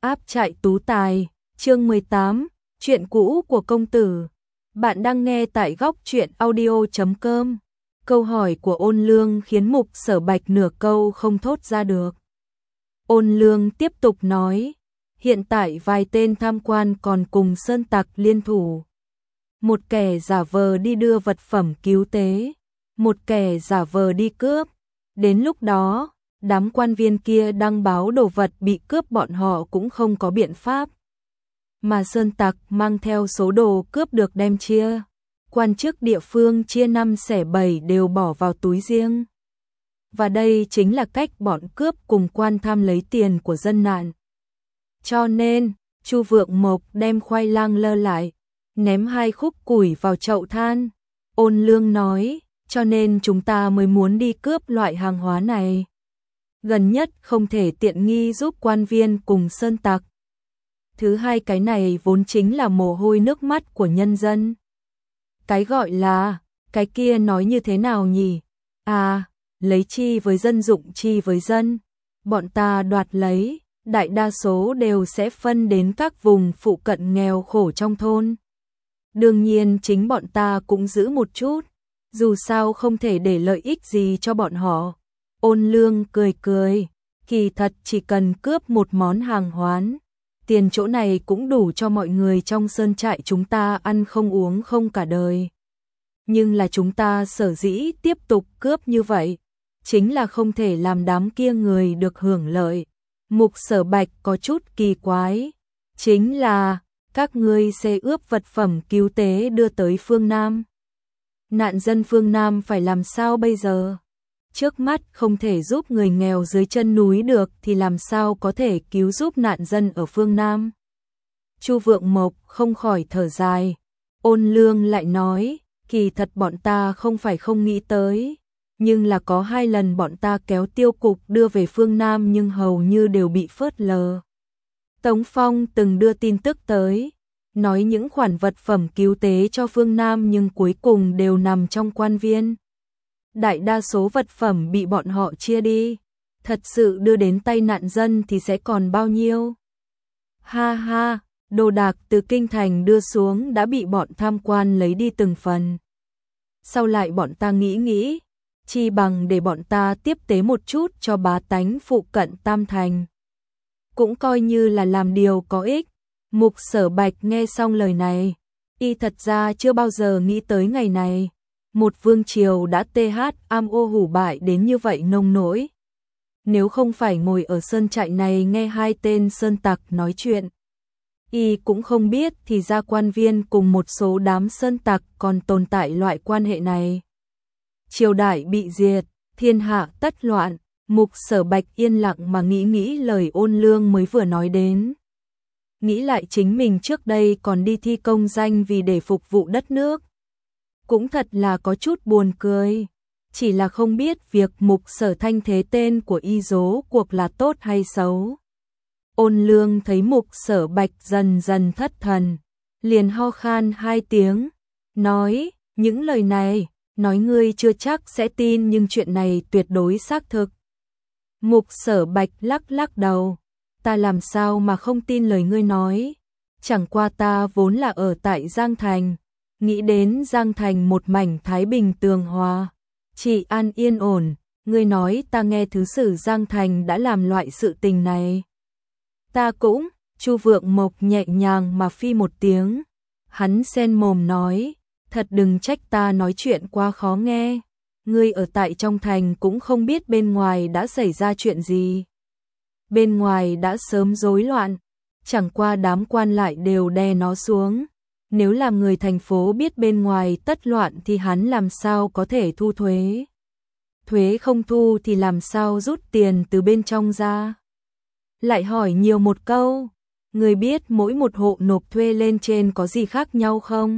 Áp trại tú tài, chương 18, chuyện cũ của công tử. Bạn đang nghe tại góc truyện audio.com. Câu hỏi của Ôn Lương khiến Mục Sở Bạch nửa câu không thốt ra được. Ôn Lương tiếp tục nói, hiện tại vài tên tham quan còn cùng sơn tặc liên thủ. Một kẻ giả vờ đi đưa vật phẩm cứu tế, một kẻ giả vờ đi cướp. Đến lúc đó, đám quan viên kia đăng báo đồ vật bị cướp bọn họ cũng không có biện pháp. Mà sơn tặc mang theo số đồ cướp được đem chia. Quan chức địa phương chia 5/7 đều bỏ vào túi riêng. Và đây chính là cách bọn cướp cùng quan tham lấy tiền của dân nạn. Cho nên, Chu Vượng Mộc đem khoai lang lơ lại, ném 2 khúc củi vào chậu than. Ôn Lương nói, cho nên chúng ta mới muốn đi cướp loại hàng hóa này. Gần nhất không thể tiện nghi giúp quan viên cùng sơn tặc. Thứ hai, cái này vốn chính là mồ hôi nước mắt của nhân dân. Cái gọi là, cái kia nói như thế nào nhỉ? À, lấy chi với dân dụng chi với dân. Bọn ta đoạt lấy, đại đa số đều sẽ phân đến các vùng phụ cận nghèo khổ trong thôn. Đương nhiên chính bọn ta cũng giữ một chút, dù sao không thể để lợi ích gì cho bọn họ. Ôn Lương cười cười, kỳ thật chỉ cần cướp một món hàng hoán, tiền chỗ này cũng đủ cho mọi người trong sơn trại chúng ta ăn không uống không cả đời. Nhưng là chúng ta sở dĩ tiếp tục cướp như vậy, chính là không thể làm đám kia người được hưởng lợi. Mục Sở Bạch có chút kỳ quái, chính là các ngươi sẽ ướp vật phẩm cứu tế đưa tới phương Nam. Nạn dân phương Nam phải làm sao bây giờ? Trước mắt không thể giúp người nghèo dưới chân núi được thì làm sao có thể cứu giúp nạn dân ở phương Nam? Chu Vượng Mộc không khỏi thở dài. Ôn Lương lại nói, kỳ thật bọn ta không phải không nghĩ tới, nhưng là có 2 lần bọn ta kéo tiêu cục đưa về phương Nam nhưng hầu như đều bị phớt lờ. Tống Phong từng đưa tin tức tới, nói những khoản vật phẩm cứu tế cho phương Nam nhưng cuối cùng đều nằm trong quan viên. Đại đa số vật phẩm bị bọn họ chia đi, thật sự đưa đến tay nạn dân thì sẽ còn bao nhiêu? Ha ha, đồ đạc từ kinh thành đưa xuống đã bị bọn tham quan lấy đi từng phần. Sau lại bọn ta nghĩ, chi bằng để bọn ta tiếp tế một chút cho bá tánh phụ cận Tam Thành. Cũng coi như là làm điều có ích. Mục Sở Bạch nghe xong lời này, y thật ra chưa bao giờ nghĩ tới ngày này. Một vương triều đã am ô hủ bại đến như vậy nông nỗi. Nếu không phải ngồi ở sơn trại này nghe 2 tên sơn tặc nói chuyện, y cũng không biết thì ra quan viên cùng một số đám sơn tặc còn tồn tại loại quan hệ này. Triều đại bị diệt, thiên hạ tất loạn. Mục Sở Bạch yên lặng mà nghĩ lời Ôn Lương mới vừa nói đến. Nghĩ lại chính mình trước đây còn đi thi công danh vì để phục vụ đất nước. Cũng thật là có chút buồn cười. Chỉ là không biết việc Mục Sở Thanh thế tên của y rốt cuộc là tốt hay xấu. Ôn Lương thấy Mục Sở Bạch dần dần thất thần, liền ho khan 2 tiếng, nói, những lời này, nói ngươi chưa chắc sẽ tin nhưng chuyện này tuyệt đối xác thực. Mục Sở Bạch lắc đầu, ta làm sao mà không tin lời ngươi nói, chẳng qua ta vốn là ở tại Giang Thành, nghĩ đến Giang Thành một mảnh thái bình tường hòa, trị an yên ổn, ngươi nói ta nghe thứ sử Giang Thành đã làm loại sự tình này. Ta cũng, Chu Vượng Mộc nhẹ nhàng mà phi một tiếng, hắn sen mồm nói, thật đừng trách ta nói chuyện quá khó nghe. Ngươi ở tại trong thành cũng không biết bên ngoài đã xảy ra chuyện gì. Bên ngoài đã sớm rối loạn, chẳng qua đám quan lại đều đè nó xuống. Nếu làm người thành phố biết bên ngoài tất loạn thì hắn làm sao có thể thu thuế. Thuế không thu thì làm sao rút tiền từ bên trong ra. Lại hỏi nhiều một câu, người biết mỗi một hộ nộp thuê lên trên có gì khác nhau không?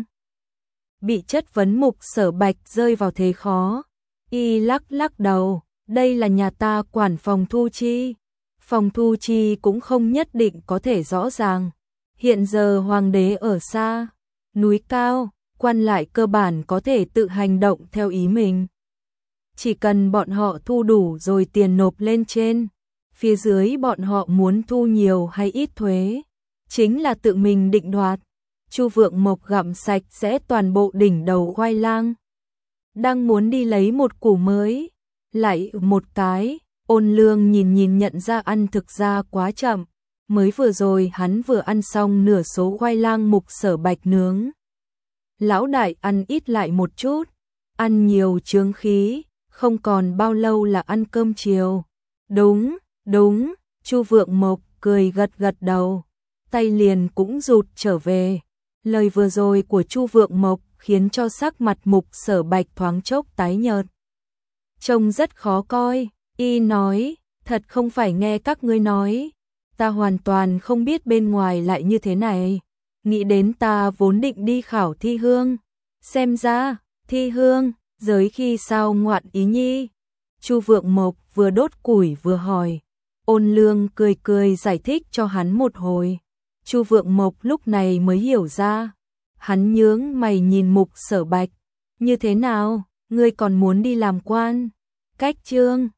Bị chất vấn Mục Sở Bạch rơi vào thế khó. Y lắc đầu, đây là nhà ta quản phòng thu chi. Phòng thu chi cũng không nhất định có thể rõ ràng. Hiện giờ hoàng đế ở xa, núi cao, quan lại cơ bản có thể tự hành động theo ý mình. Chỉ cần bọn họ thu đủ rồi tiền nộp lên trên, phía dưới bọn họ muốn thu nhiều hay ít thuế, chính là tự mình định đoạt. Chu Vượng Mộc gặm sạch sẽ toàn bộ đỉnh đầu khoai lang, đang muốn đi lấy một củ mới, lại một cái, Ôn Lương nhìn nhận ra ăn thực ra quá chậm, mới vừa rồi hắn vừa ăn xong nửa số khoai lang Mục Sở Bạch nướng. Lão đại ăn ít lại một chút, ăn nhiều chướng khí, không còn bao lâu là ăn cơm chiều. Đúng, Chu Vượng Mộc cười gật đầu, tay liền cũng rụt trở về. Lời vừa rồi của Chu Vượng Mộc khiến cho sắc mặt Mục Sở Bạch thoáng chốc tái nhợt. Trông rất khó coi, y nói, thật không phải nghe các ngươi nói, ta hoàn toàn không biết bên ngoài lại như thế này. Nghĩ đến ta vốn định đi khảo thi hương, xem ra, thi hương, giới khi sao ngoạn ý nhi. Chu Vượng Mộc vừa đốt củi vừa hỏi, Ôn Lương cười giải thích cho hắn một hồi. Chu Vượng Mộc lúc này mới hiểu ra, hắn nhướng mày nhìn Mục Sở Bạch, như thế nào, ngươi còn muốn đi làm quan? Cách Trương